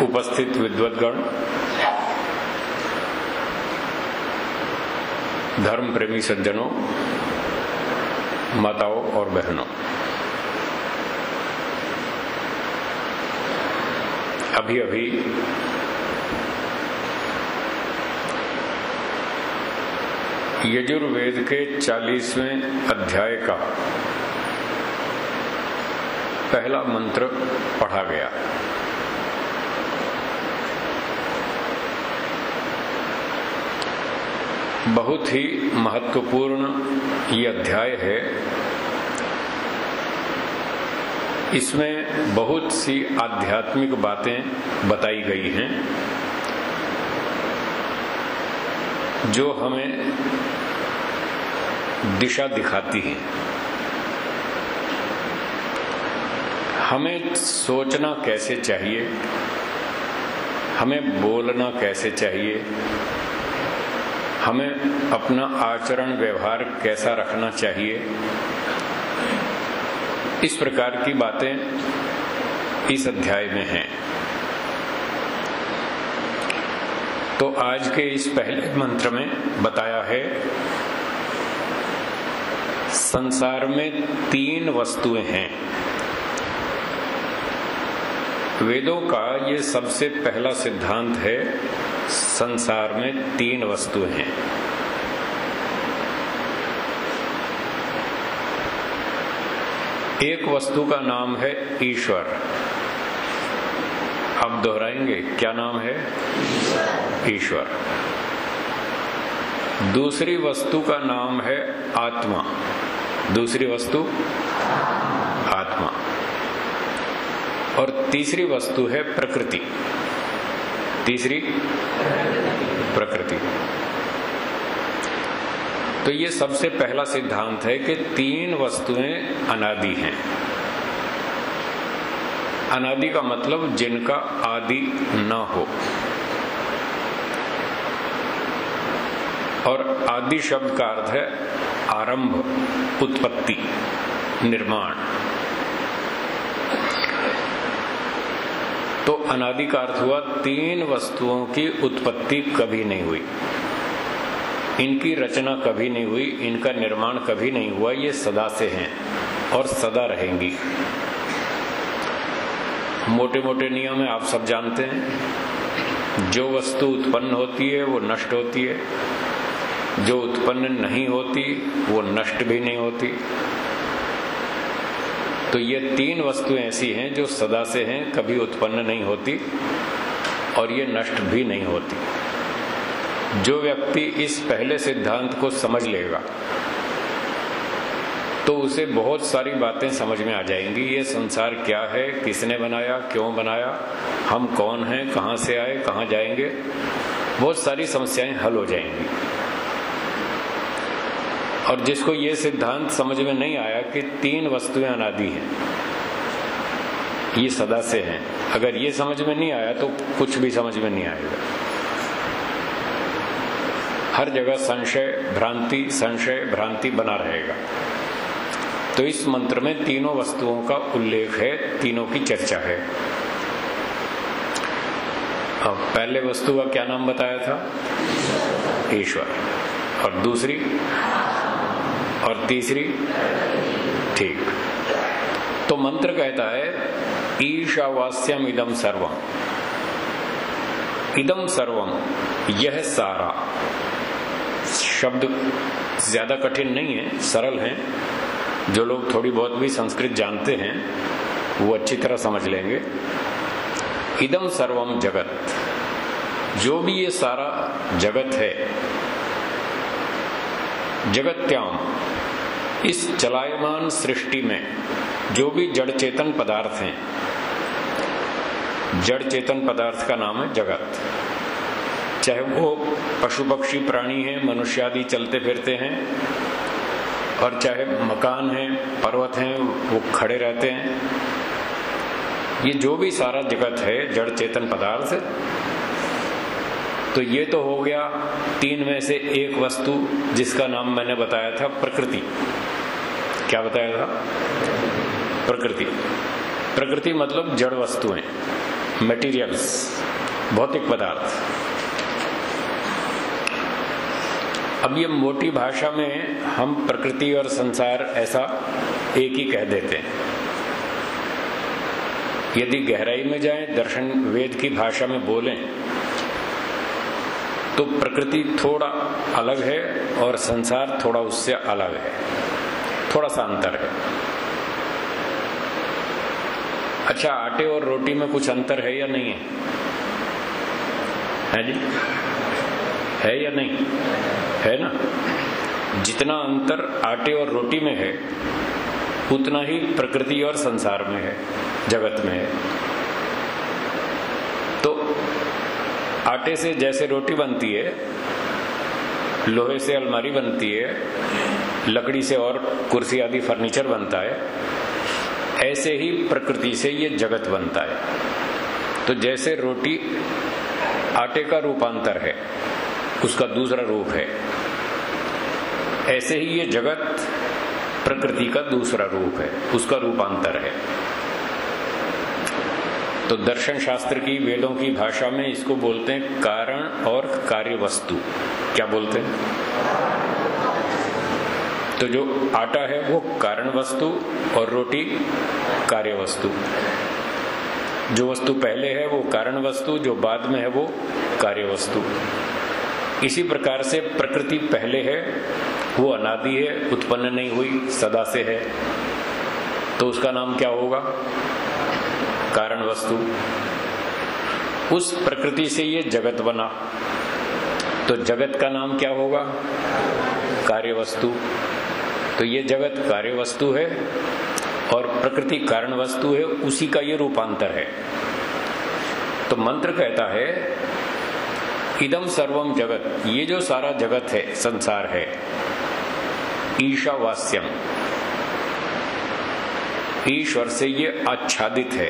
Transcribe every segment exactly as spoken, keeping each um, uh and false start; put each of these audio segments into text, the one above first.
उपस्थित विद्वद्गण, धर्म प्रेमी सज्जनों, माताओं और बहनों, अभी अभी यजुर्वेद के चालीसवें अध्याय का पहला मंत्र पढ़ा गया। बहुत ही महत्वपूर्ण ये अध्याय है। इसमें बहुत सी आध्यात्मिक बातें बताई गई हैं जो हमें दिशा दिखाती हैं। हमें सोचना कैसे चाहिए, हमें बोलना कैसे चाहिए, हमें अपना आचरण व्यवहार कैसा रखना चाहिए, इस प्रकार की बातें इस अध्याय में हैं। तो आज के इस पहले मंत्र में बताया है संसार में तीन वस्तुएं हैं। वेदों का ये सबसे पहला सिद्धांत है, संसार में तीन वस्तुएं हैं। एक वस्तु का नाम है ईश्वर। अब दोहराएंगे, क्या नाम है? ईश्वर। दूसरी वस्तु का नाम है आत्मा। दूसरी वस्तु आत्मा। और तीसरी वस्तु है प्रकृति। तीसरी प्रकृति। तो ये सबसे पहला सिद्धांत है कि तीन वस्तुएं अनादि हैं। अनादि का मतलब जिनका आदि न हो। और आदि शब्द का अर्थ है आरंभ, उत्पत्ति, निर्माण। तो अनादि का अर्थ हुआ तीन वस्तुओं की उत्पत्ति कभी नहीं हुई, इनकी रचना कभी नहीं हुई, इनका निर्माण कभी नहीं हुआ। ये सदा से हैं और सदा रहेंगी। मोटे मोटे नियम है, आप सब जानते हैं। जो वस्तु उत्पन्न होती है वो नष्ट होती है, जो उत्पन्न नहीं होती वो नष्ट भी नहीं होती। तो ये तीन वस्तुएं ऐसी हैं जो सदा से हैं, कभी उत्पन्न नहीं होती और ये नष्ट भी नहीं होती। जो व्यक्ति इस पहले सिद्धांत को समझ लेगा तो उसे बहुत सारी बातें समझ में आ जाएंगी। ये संसार क्या है, किसने बनाया, क्यों बनाया, हम कौन हैं, कहां से आए, कहां जाएंगे, बहुत सारी समस्याएं हल हो जाएंगी। और जिसको ये सिद्धांत समझ में नहीं आया कि तीन वस्तुएं अनादि हैं, ये सदा से हैं, अगर ये समझ में नहीं आया तो कुछ भी समझ में नहीं आएगा। हर जगह संशय, भ्रांति, संशय, भ्रांति बना रहेगा। तो इस मंत्र में तीनों वस्तुओं का उल्लेख है, तीनों की चर्चा है। अब पहले वस्तु का क्या नाम बताया था? ईश्वर। और दूसरी और तीसरी? ठीक। तो मंत्र कहता है ईशावास्यम इदम सर्वम। इदम सर्वम, यह सारा। शब्द ज्यादा कठिन नहीं है, सरल है। जो लोग थोड़ी बहुत भी संस्कृत जानते हैं वो अच्छी तरह समझ लेंगे। इदम सर्वम जगत, जो भी ये सारा जगत है, जगत्याम, इस चलायमान सृष्टि में जो भी जड़ चेतन पदार्थ हैं, जड़ चेतन पदार्थ का नाम है जगत। चाहे वो पशु पक्षी प्राणी हैं, मनुष्य आदि चलते फिरते हैं, और चाहे मकान हैं, पर्वत हैं, वो खड़े रहते हैं। ये जो भी सारा जगत है जड़ चेतन पदार्थ, तो ये तो हो गया तीन में से एक वस्तु जिसका नाम मैंने बताया था प्रकृति। क्या बताया था? प्रकृति। प्रकृति मतलब जड़ वस्तुएं। मटेरियल्स, भौतिक पदार्थ। अब ये मोटी भाषा में हम प्रकृति और संसार ऐसा एक ही कह देते हैं। यदि गहराई में जाएं, दर्शन वेद की भाषा में बोलें, तो प्रकृति थोड़ा अलग है और संसार थोड़ा उससे अलग है, थोड़ा सा अंतर है। अच्छा, आटे और रोटी में कुछ अंतर है या नहीं है? है जी? है या नहीं? है ना? जितना अंतर आटे और रोटी में है, उतना ही प्रकृति और संसार में है, जगत में है। तो आटे से जैसे रोटी बनती है, लोहे से अलमारी बनती है, लकड़ी से और कुर्सी आदि फर्नीचर बनता है, ऐसे ही प्रकृति से ये जगत बनता है। तो जैसे रोटी आटे का रूपांतर है, उसका दूसरा रूप है, ऐसे ही ये जगत प्रकृति का दूसरा रूप है, उसका रूपांतर है। तो दर्शन शास्त्र की, वेदों की भाषा में इसको बोलते हैं कारण और कार्य वस्तु। क्या बोलते हैं? तो जो आटा है वो कारण वस्तु और रोटी कार्य वस्तु। जो वस्तु पहले है वो कारण वस्तु, जो बाद में है वो कार्य वस्तु। इसी प्रकार से प्रकृति पहले है, वो अनादि है, उत्पन्न नहीं हुई, सदा से है, तो उसका नाम क्या होगा? कारण वस्तु। उस प्रकृति से ये जगत बना, तो जगत का नाम क्या होगा? कार्य वस्तु। तो ये जगत कार्य वस्तु है और प्रकृति कारण वस्तु है, उसी का ये रूपांतर है। तो मंत्र कहता है इदम सर्वम जगत, ये जो सारा जगत है, संसार है, ईशावास्यम, ईश्वर से ये आच्छादित है।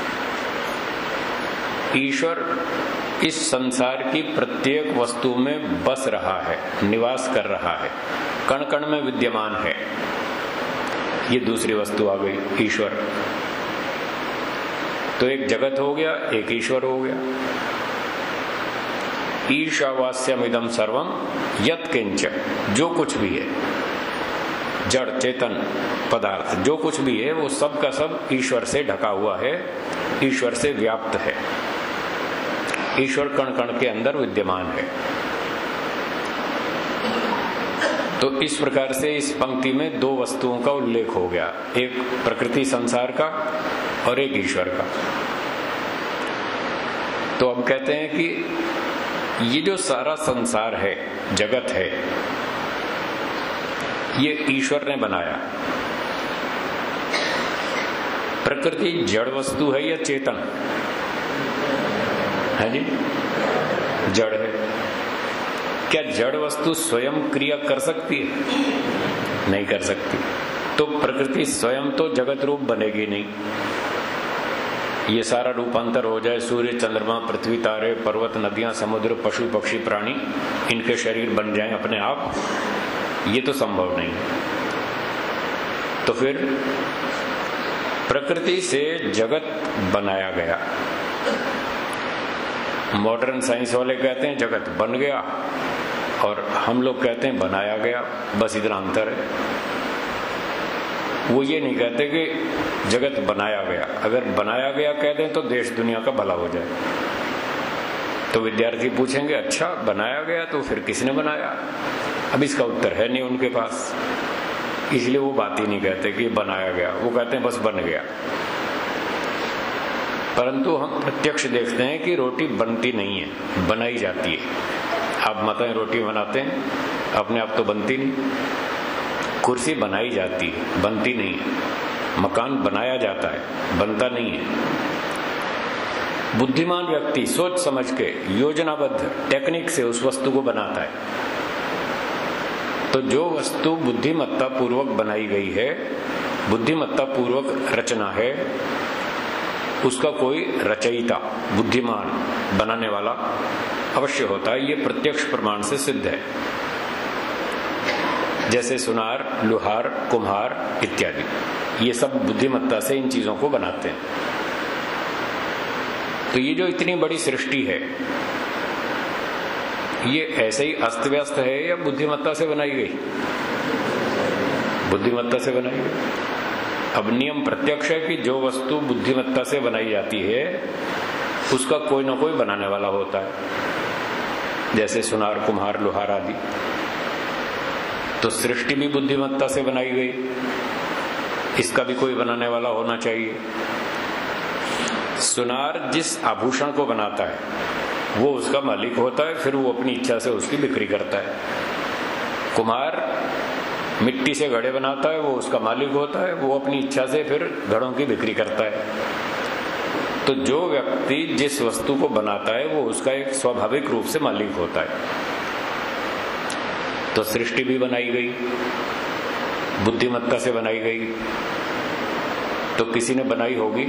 ईश्वर इस संसार की प्रत्येक वस्तु में बस रहा है, निवास कर रहा है, कण कण में विद्यमान है। ये दूसरी वस्तु आ गई, ईश्वर। तो एक जगत हो गया, एक ईश्वर हो गया। ईशावास्यम इदम सर्वम यत् किंच, जो कुछ भी है, जड़ चेतन पदार्थ जो कुछ भी है, वो सब का सब ईश्वर से ढका हुआ है, ईश्वर से व्याप्त है, ईश्वर कण कण के अंदर विद्यमान है। तो इस प्रकार से इस पंक्ति में दो वस्तुओं का उल्लेख हो गया, एक प्रकृति संसार का और एक ईश्वर का। तो अब कहते हैं कि ये जो सारा संसार है, जगत है, ये ईश्वर ने बनाया। प्रकृति जड़ वस्तु है या चेतन है जी? जड़ है। क्या जड़ वस्तु स्वयं क्रिया कर सकती है? नहीं कर सकती। तो प्रकृति स्वयं तो जगत रूप बनेगी नहीं। ये सारा रूपांतर हो जाए, सूर्य चंद्रमा पृथ्वी तारे पर्वत नदियां समुद्र पशु पक्षी प्राणी इनके शरीर बन जाएं अपने आप, ये तो संभव नहीं। तो फिर प्रकृति से जगत बनाया गया। मॉडर्न साइंस वाले कहते हैं जगत बन गया और हम लोग कहते हैं बनाया गया, बस इतना अंतर है। वो ये नहीं कहते कि जगत बनाया गया। अगर बनाया गया कह दें तो देश दुनिया का भला हो जाए। तो विद्यार्थी पूछेंगे अच्छा बनाया गया तो फिर किसने बनाया? अब इसका उत्तर है नहीं उनके पास, इसलिए वो बात ही नहीं कहते कि बनाया गया, वो कहते हैं बस बन गया। परंतु हम प्रत्यक्ष देखते हैं कि रोटी बनती नहीं है, बनाई जाती है। आप माताएं रोटी बनाते हैं, अपने आप तो बनती नहीं। कुर्सी बनाई जाती है, बनती नहीं है। मकान बनाया जाता है, बनता नहीं है। बुद्धिमान व्यक्ति सोच समझ के योजनाबद्ध टेक्निक से उस वस्तु को बनाता है। तो जो वस्तु बुद्धिमत्ता पूर्वक बनाई गई है, बुद्धिमत्ता पूर्वक रचना है, उसका कोई रचयिता बुद्धिमान बनाने वाला अवश्य होता है। ये प्रत्यक्ष प्रमाण से सिद्ध है। जैसे सुनार, लुहार, कुम्हार इत्यादि, ये सब बुद्धिमत्ता से इन चीजों को बनाते हैं। तो ये जो इतनी बड़ी सृष्टि है, ये ऐसे ही अस्त व्यस्त है या बुद्धिमत्ता से बनाई गई? बुद्धिमत्ता से बनाई गई। अब नियम प्रत्यक्ष है कि जो वस्तु बुद्धिमत्ता से बनाई जाती है उसका कोई ना कोई बनाने वाला होता है, जैसे सुनार, कुम्हार, लोहार आदि। तो सृष्टि भी बुद्धिमत्ता से बनाई गई, इसका भी कोई बनाने वाला होना चाहिए। सुनार जिस आभूषण को बनाता है वो उसका मालिक होता है, फिर वो अपनी इच्छा से उसकी बिक्री करता है। कुम्हार मिट्टी से घड़े बनाता है, वो उसका मालिक होता है, वो अपनी इच्छा से फिर घड़ों की बिक्री करता है। तो जो व्यक्ति जिस वस्तु को बनाता है वो उसका एक स्वाभाविक रूप से मालिक होता है। तो सृष्टि भी बनाई गई, बुद्धिमत्ता से बनाई गई। तो किसी ने बनाई होगी,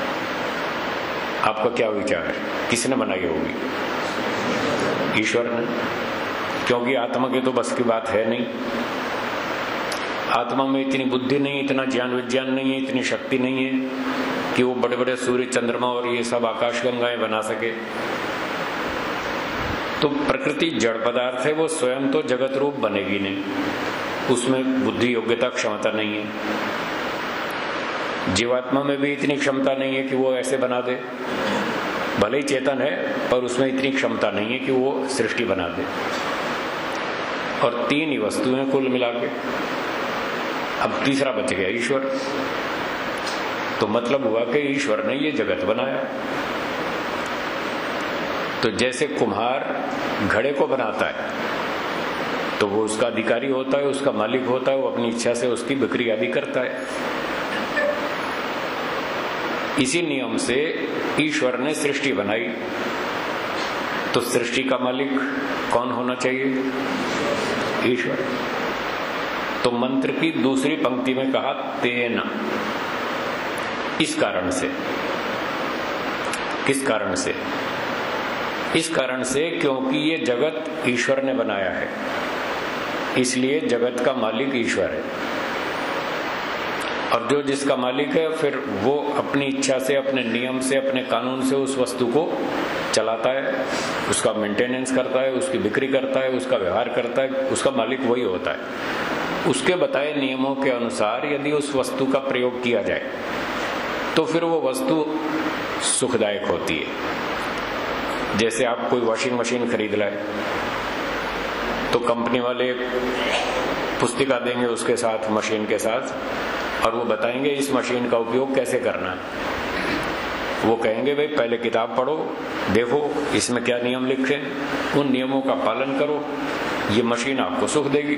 आपका क्या विचार है? किसने बनाई होगी? ईश्वर ने, क्योंकि आत्मा के तो बस की बात है नहीं। आत्मा में इतनी बुद्धि नहीं, इतना ज्ञान विज्ञान नहीं है, इतनी शक्ति नहीं है कि वो बड़े बड़े सूर्य, चंद्रमा और ये सब आकाश गंगाएं बना सके। तो प्रकृति जड़ पदार्थ है, वो स्वयं तो जगत रूप बनेगी नहीं, उसमें बुद्धि, योग्यता, क्षमता नहीं है। जीवात्मा में भी इतनी क्षमता नहीं है कि वो ऐसे बना दे, भले ही चेतन है पर उसमें इतनी क्षमता नहीं है कि वो सृष्टि बना दे। और तीन ही वस्तुएं कुल मिला के, अब तीसरा बच गया ईश्वर। तो मतलब हुआ कि ईश्वर ने ये जगत बनाया। तो जैसे कुम्हार घड़े को बनाता है तो वो उसका अधिकारी होता है, उसका मालिक होता है, वो अपनी इच्छा से उसकी बिक्री आदि करता है। इसी नियम से ईश्वर ने सृष्टि बनाई। तो सृष्टि का मालिक कौन होना चाहिए? ईश्वर। तो मंत्र की दूसरी पंक्ति में कहा तेन, इस कारण से। किस कारण से? इस कारण से क्योंकि ये जगत ईश्वर ने बनाया है, इसलिए जगत का मालिक ईश्वर है। और जो जिसका मालिक है फिर वो अपनी इच्छा से, अपने नियम से, अपने कानून से उस वस्तु को चलाता है, उसका मेंटेनेंस करता है, उसकी बिक्री करता है, उसका व्यवहार करता है, उसका मालिक वही होता है। उसके बताए नियमों के अनुसार यदि उस वस्तु का प्रयोग किया जाए तो फिर वो वस्तु सुखदायक होती है। जैसे आप कोई वॉशिंग मशीन खरीद लाए तो कंपनी वाले पुस्तिका देंगे उसके साथ, मशीन के साथ, और वो बताएंगे इस मशीन का उपयोग कैसे करना है। वो कहेंगे भाई पहले किताब पढ़ो, देखो इसमें क्या नियम लिखे, उन नियमों का पालन करो, ये मशीन आपको सुख देगी।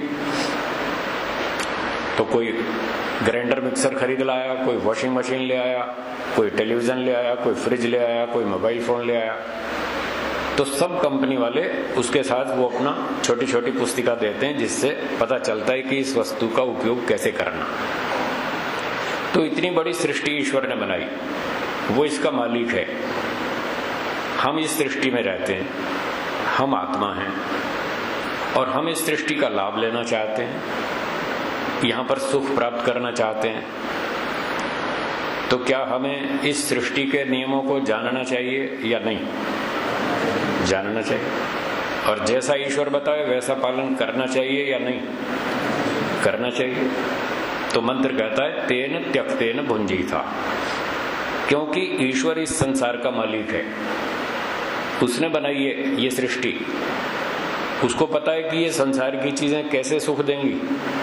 तो कोई ग्राइंडर मिक्सर खरीद लाया, कोई वॉशिंग मशीन ले आया, कोई टेलीविजन ले आया, कोई फ्रिज ले आया, कोई मोबाइल फोन ले आया, तो सब कंपनी वाले उसके साथ वो अपना छोटी छोटी पुस्तिका देते हैं जिससे पता चलता है कि इस वस्तु का उपयोग कैसे करना। तो इतनी बड़ी सृष्टि ईश्वर ने बनाई, वो इसका मालिक है। हम इस सृष्टि में रहते हैं, हम आत्मा हैं और हम इस सृष्टि का लाभ लेना चाहते हैं, यहां पर सुख प्राप्त करना चाहते हैं। तो क्या हमें इस सृष्टि के नियमों को जानना चाहिए या नहीं? जानना चाहिए। और जैसा ईश्वर बताए वैसा पालन करना चाहिए या नहीं? करना चाहिए। तो मंत्र कहता है तेन त्यक्तेन भुंजी था, क्योंकि ईश्वर इस संसार का मालिक है, उसने बनाई है ये सृष्टि, उसको पता है कि ये संसार की चीजें कैसे सुख देंगी।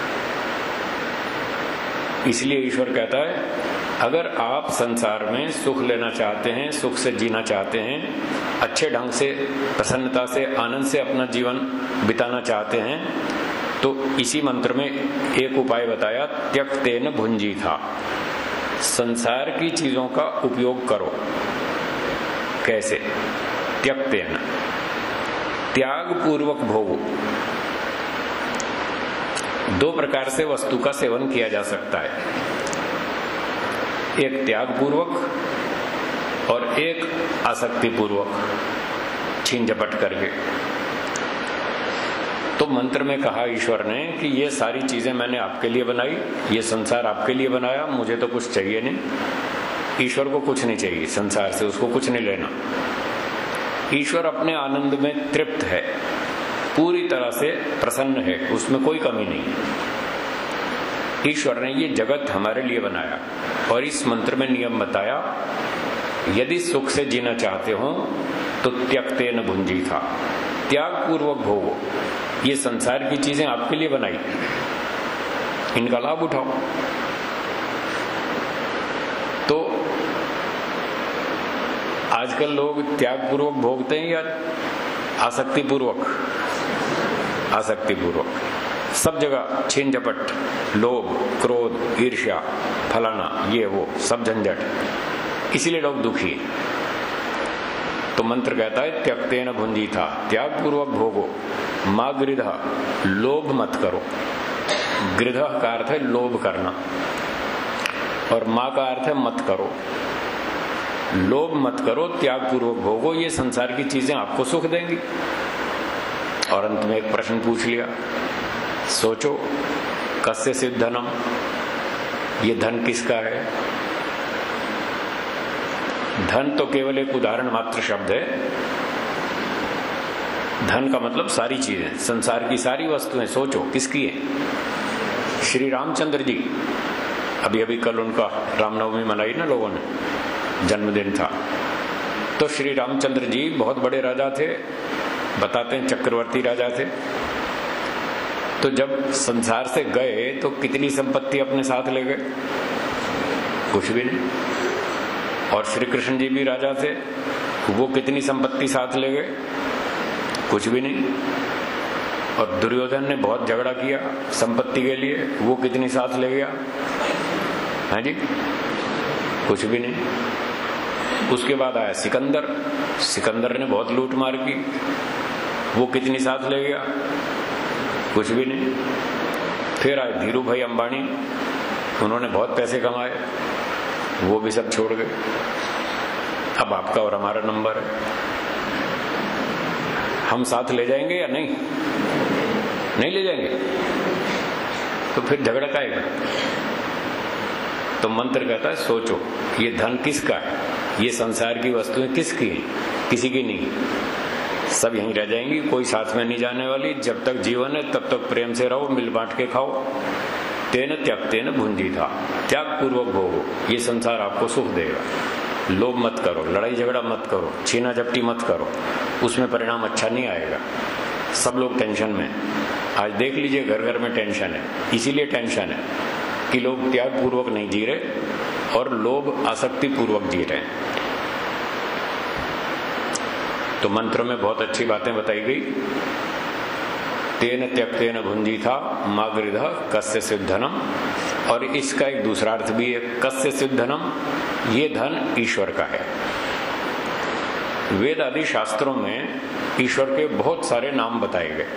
इसलिए ईश्वर कहता है अगर आप संसार में सुख लेना चाहते हैं, सुख से जीना चाहते हैं, अच्छे ढंग से, प्रसन्नता से, आनंद से अपना जीवन बिताना चाहते हैं, तो इसी मंत्र में एक उपाय बताया, त्यक्तेन भुंजी था, संसार की चीजों का उपयोग करो। कैसे? त्यक्तेन, त्याग पूर्वक भोगो। दो प्रकार से वस्तु का सेवन किया जा सकता है, एक त्याग पूर्वक और एक आसक्ति पूर्वक, छीन झपट करके। तो मंत्र में कहा ईश्वर ने कि ये सारी चीजें मैंने आपके लिए बनाई, ये संसार आपके लिए बनाया, मुझे तो कुछ चाहिए नहीं, ईश्वर को कुछ नहीं चाहिए संसार से, उसको कुछ नहीं लेना। ईश्वर अपने आनंद में तृप्त है, पूरी तरह से प्रसन्न है, उसमें कोई कमी नहीं। ईश्वर ने ये जगत हमारे लिए बनाया और इस मंत्र में नियम बताया, यदि सुख से जीना चाहते हो तो त्यक्तेन भुंजी था, त्याग पूर्वक भोगो। ये संसार की चीजें आपके लिए बनाई, इनका लाभ उठाओ। तो आजकल लोग त्याग पूर्वक भोगते हैं या आसक्ति पूर्वक? आसक्ति पूर्वक। सब जगह छीन झपट, लोभ, क्रोध, ईर्ष्या, फलाना, ये वो सब झंझट, इसीलिए लोग दुखी हैं। तो मंत्र कहता है त्यक्तेन भुंजी था, त्याग पूर्वक भोगो। मां गृधा, लोभ मत करो। गृधा का अर्थ है लोभ करना और मां का अर्थ है मत करो। लोभ मत करो, त्याग पूर्वक भोगो, ये संसार की चीजें आपको सुख देंगी। और अंत में एक प्रश्न पूछ लिया, सोचो कस्य सिद्ध धनम, ये धन किसका है? धन तो केवल एक उदाहरण मात्र शब्द है। धन का मतलब सारी चीजें, संसार की सारी वस्तुएं। सोचो किसकी है? श्री रामचंद्र जी, अभी अभी कल उनका रामनवमी मनाई ना लोगों ने, जन्मदिन था। तो श्री रामचंद्र जी बहुत बड़े राजा थे, बताते हैं चक्रवर्ती राजा थे। तो जब संसार से गए तो कितनी संपत्ति अपने साथ ले गए? कुछ भी नहीं। और श्री कृष्ण जी भी राजा थे, वो कितनी संपत्ति साथ ले गए? कुछ भी नहीं। और दुर्योधन ने बहुत झगड़ा किया संपत्ति के लिए, वो कितनी साथ ले गया? हाँ जी, कुछ भी नहीं। उसके बाद आया सिकंदर, सिकंदर ने बहुत लूट मार की, वो कितनी साथ ले गया? कुछ भी नहीं। फिर आए धीरू भाई अंबानी, उन्होंने बहुत पैसे कमाए, वो भी सब छोड़ गए। अब आपका और हमारा नंबर है, हम साथ ले जाएंगे या नहीं? नहीं ले जाएंगे, तो फिर झगड़ा काएगा। तो मंत्र कहता है सोचो ये धन किसका है, ये संसार की वस्तुएं किसकी हैं? किसी की नहीं, सब यहीं रह जाएंगी, कोई साथ में नहीं जाने वाली। जब तक जीवन है तब तक प्रेम से रहो, मिल बांट के खाओ। तेन त्यक्तेन भुंजी था, त्याग पूर्वक भोगो, ये संसार आपको सुख देगा। लोभ मत करो, लड़ाई झगड़ा मत करो, छीना झपटी मत करो, उसमें परिणाम अच्छा नहीं आएगा। सब लोग टेंशन में, आज देख लीजिए घर घर में टेंशन है। इसीलिए टेंशन है कि लोग त्याग पूर्वक नहीं जी रहे और लोभ आसक्ति पूर्वक जी रहे हैं। तो मंत्र में बहुत अच्छी बातें बताई गई। तेन त्यक्तेन भुंजी था, मां गृधा कस्य सिद्धनम। और इसका एक दूसरा अर्थ भी है, कस्य सिद्धनम, ये धन ईश्वर का है। वेद आदि शास्त्रों में ईश्वर के बहुत सारे नाम बताए गए,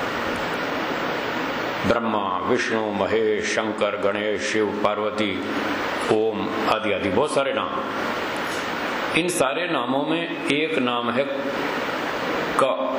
ब्रह्मा, विष्णु, महेश, शंकर, गणेश, शिव, पार्वती, ओम आदि आदि बहुत सारे नाम। इन सारे नामों में एक नाम है क।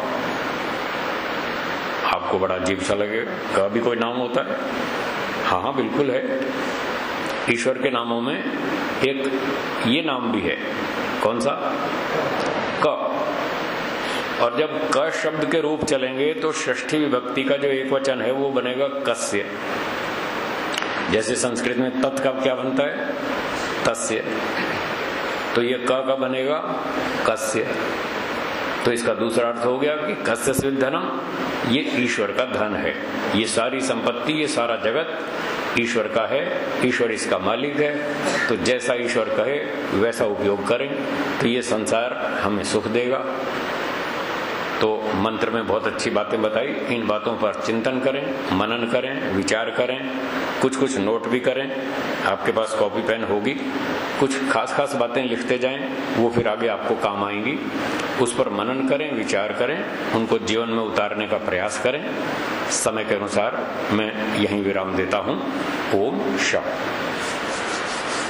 आपको बड़ा अजीब सा लगेगा, का भी कोई नाम होता है? हाँ हाँ बिल्कुल है। ईश्वर के नामों में एक ये नाम भी है, कौन सा? क। और जब क शब्द के रूप चलेंगे तो षष्ठी विभक्ति का जो एक वचन है वो बनेगा कस्य। जैसे संस्कृत में तत् का क्या बनता है? तस्य। तो ये क का बनेगा कस्य। तो इसका दूसरा अर्थ हो गया कि कस्य सिद्ध धनम, ये ईश्वर का धन है। ये सारी संपत्ति, ये सारा जगत ईश्वर का है, ईश्वर इसका मालिक है। तो जैसा ईश्वर कहे वैसा उपयोग करें तो ये संसार हमें सुख देगा। तो मंत्र में बहुत अच्छी बातें बताई, इन बातों पर चिंतन करें, मनन करें, विचार करें, कुछ कुछ नोट भी करें। आपके पास कॉपी पेन होगी, कुछ खास खास बातें लिखते जाएं, वो फिर आगे आपको काम आएंगी। उस पर मनन करें, विचार करें, उनको जीवन में उतारने का प्रयास करें। समय के अनुसार मैं यहीं विराम देता हूं। ओम शांति।